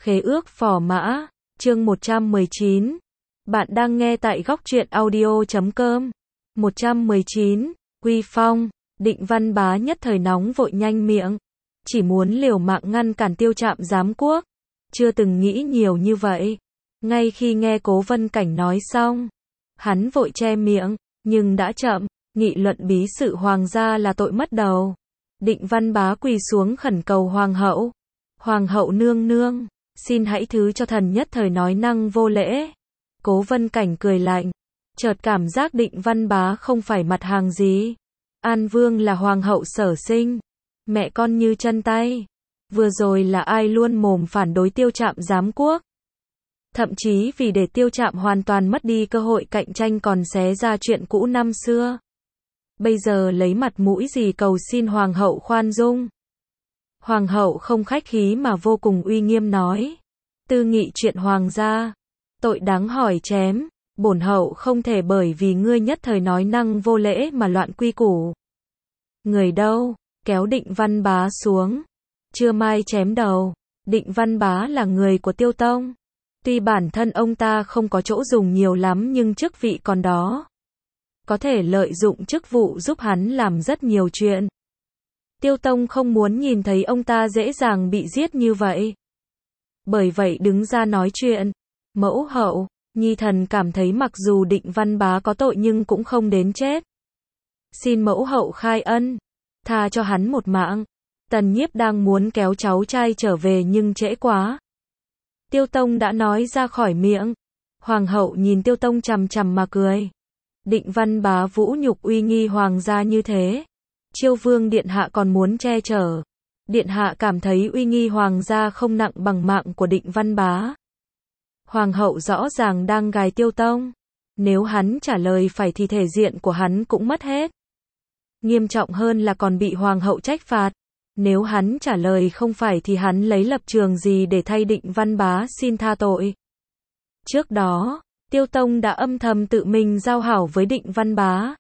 Khế ước phò mã, chương 119. Bạn đang nghe tại góc truyện audio.com. 119, Quy Phong, Định Văn Bá nhất thời nóng vội nhanh miệng. Chỉ muốn liều mạng ngăn cản Tiêu Trạm giám quốc. Chưa từng nghĩ nhiều như vậy. Ngay khi nghe Cố Vân Cảnh nói xong, hắn vội che miệng, nhưng đã chậm, nghị luận bí sự hoàng gia là tội mất đầu. Định Văn Bá quỳ xuống khẩn cầu hoàng hậu. Hoàng hậu nương nương, xin hãy thứ cho thần nhất thời nói năng vô lễ. Cố Vân Cảnh cười lạnh, chợt cảm giác Định Văn Bá không phải mặt hàng gì. An Vương là hoàng hậu sở sinh, mẹ con như chân tay. Vừa rồi là ai luôn mồm phản đối Tiêu Trạm giám quốc. Thậm chí vì để Tiêu Trạm hoàn toàn mất đi cơ hội cạnh tranh còn xé ra chuyện cũ năm xưa. Bây giờ lấy mặt mũi gì cầu xin hoàng hậu khoan dung. Hoàng hậu không khách khí mà vô cùng uy nghiêm nói. Tư nghị chuyện hoàng gia, tội đáng hỏi chém. Bổn hậu không thể bởi vì ngươi nhất thời nói năng vô lễ mà loạn quy củ. Người đâu, kéo Định Văn Bá xuống. Chưa mai chém đầu. Định Văn Bá là người của Tiêu Tông. Tuy bản thân ông ta không có chỗ dùng nhiều lắm nhưng chức vị còn đó. Có thể lợi dụng chức vụ giúp hắn làm rất nhiều chuyện. Tiêu Tông không muốn nhìn thấy ông ta dễ dàng bị giết như vậy. Bởi vậy đứng ra nói chuyện. Mẫu hậu, nhi thần cảm thấy mặc dù Định Văn Bá có tội nhưng cũng không đến chết. Xin mẫu hậu khai ân, tha cho hắn một mạng. Tần Nhiếp đang muốn kéo cháu trai trở về nhưng trễ quá. Tiêu Tông đã nói ra khỏi miệng. Hoàng hậu nhìn Tiêu Tông chằm chằm mà cười. Định Văn Bá vũ nhục uy nghi hoàng gia như thế. Chiêu Vương điện hạ còn muốn che chở. Điện hạ cảm thấy uy nghi hoàng gia không nặng bằng mạng của Định Văn Bá. Hoàng hậu rõ ràng đang gài Tiêu Tông. Nếu hắn trả lời phải thì thể diện của hắn cũng mất hết. Nghiêm trọng hơn là còn bị hoàng hậu trách phạt. Nếu hắn trả lời không phải thì hắn lấy lập trường gì để thay Định Văn Bá xin tha tội. Trước đó, Tiêu Tông đã âm thầm tự mình giao hảo với Định Văn Bá.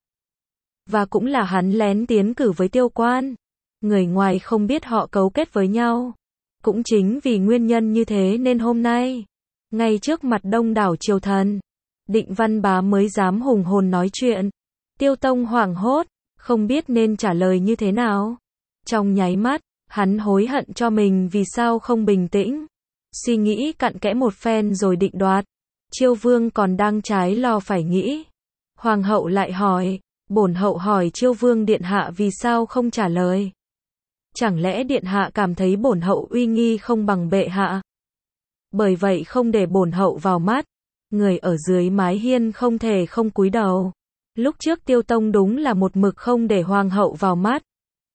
Và cũng là hắn lén tiến cử với Tiêu Quan. Người ngoài không biết họ cấu kết với nhau. Cũng chính vì nguyên nhân như thế nên hôm nay, ngay trước mặt đông đảo triều thần, Định Văn Bá mới dám hùng hồn nói chuyện. Tiêu Tông hoảng hốt, không biết nên trả lời như thế nào. Trong nháy mắt, hắn hối hận cho mình vì sao không bình tĩnh. Suy nghĩ cặn kẽ một phen rồi định đoạt. Chiêu Vương còn đang trái lo phải nghĩ. Hoàng hậu lại hỏi, bổn hậu hỏi Chiêu Vương điện hạ vì sao không trả lời. Chẳng lẽ điện hạ cảm thấy bổn hậu uy nghi không bằng bệ hạ? Bởi vậy không để bổn hậu vào mắt. Người ở dưới mái hiên không thể không cúi đầu. Lúc trước Tiêu Tông đúng là một mực không để hoàng hậu vào mắt.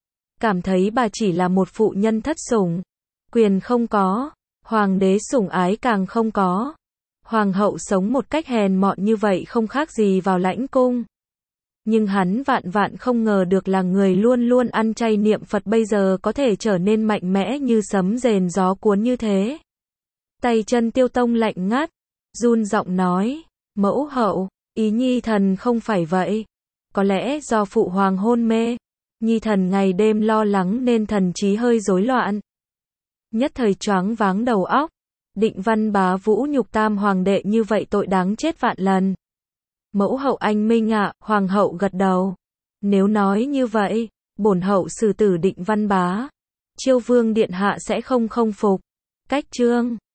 Cảm thấy bà chỉ là một phụ nhân thất sủng. Quyền không có. Hoàng đế sủng ái càng không có. Hoàng hậu sống một cách hèn mọn như vậy không khác gì vào lãnh cung. Nhưng hắn vạn vạn không ngờ được là người luôn luôn ăn chay niệm Phật bây giờ có thể trở nên mạnh mẽ như sấm rền gió cuốn như thế. Tay chân Tiêu Tông lạnh ngắt, run giọng nói, mẫu hậu, ý nhi thần không phải vậy. Có lẽ do phụ hoàng hôn mê, nhi thần ngày đêm lo lắng nên thần trí hơi rối loạn. Nhất thời choáng váng đầu óc. Định Văn Bá vũ nhục tam hoàng đệ như vậy tội đáng chết vạn lần. Mẫu hậu anh minh ạ, hoàng hậu gật đầu. Nếu nói như vậy, bổn hậu xử tử Định Văn Bá. Chiêu Vương điện hạ sẽ không phục. Cách chương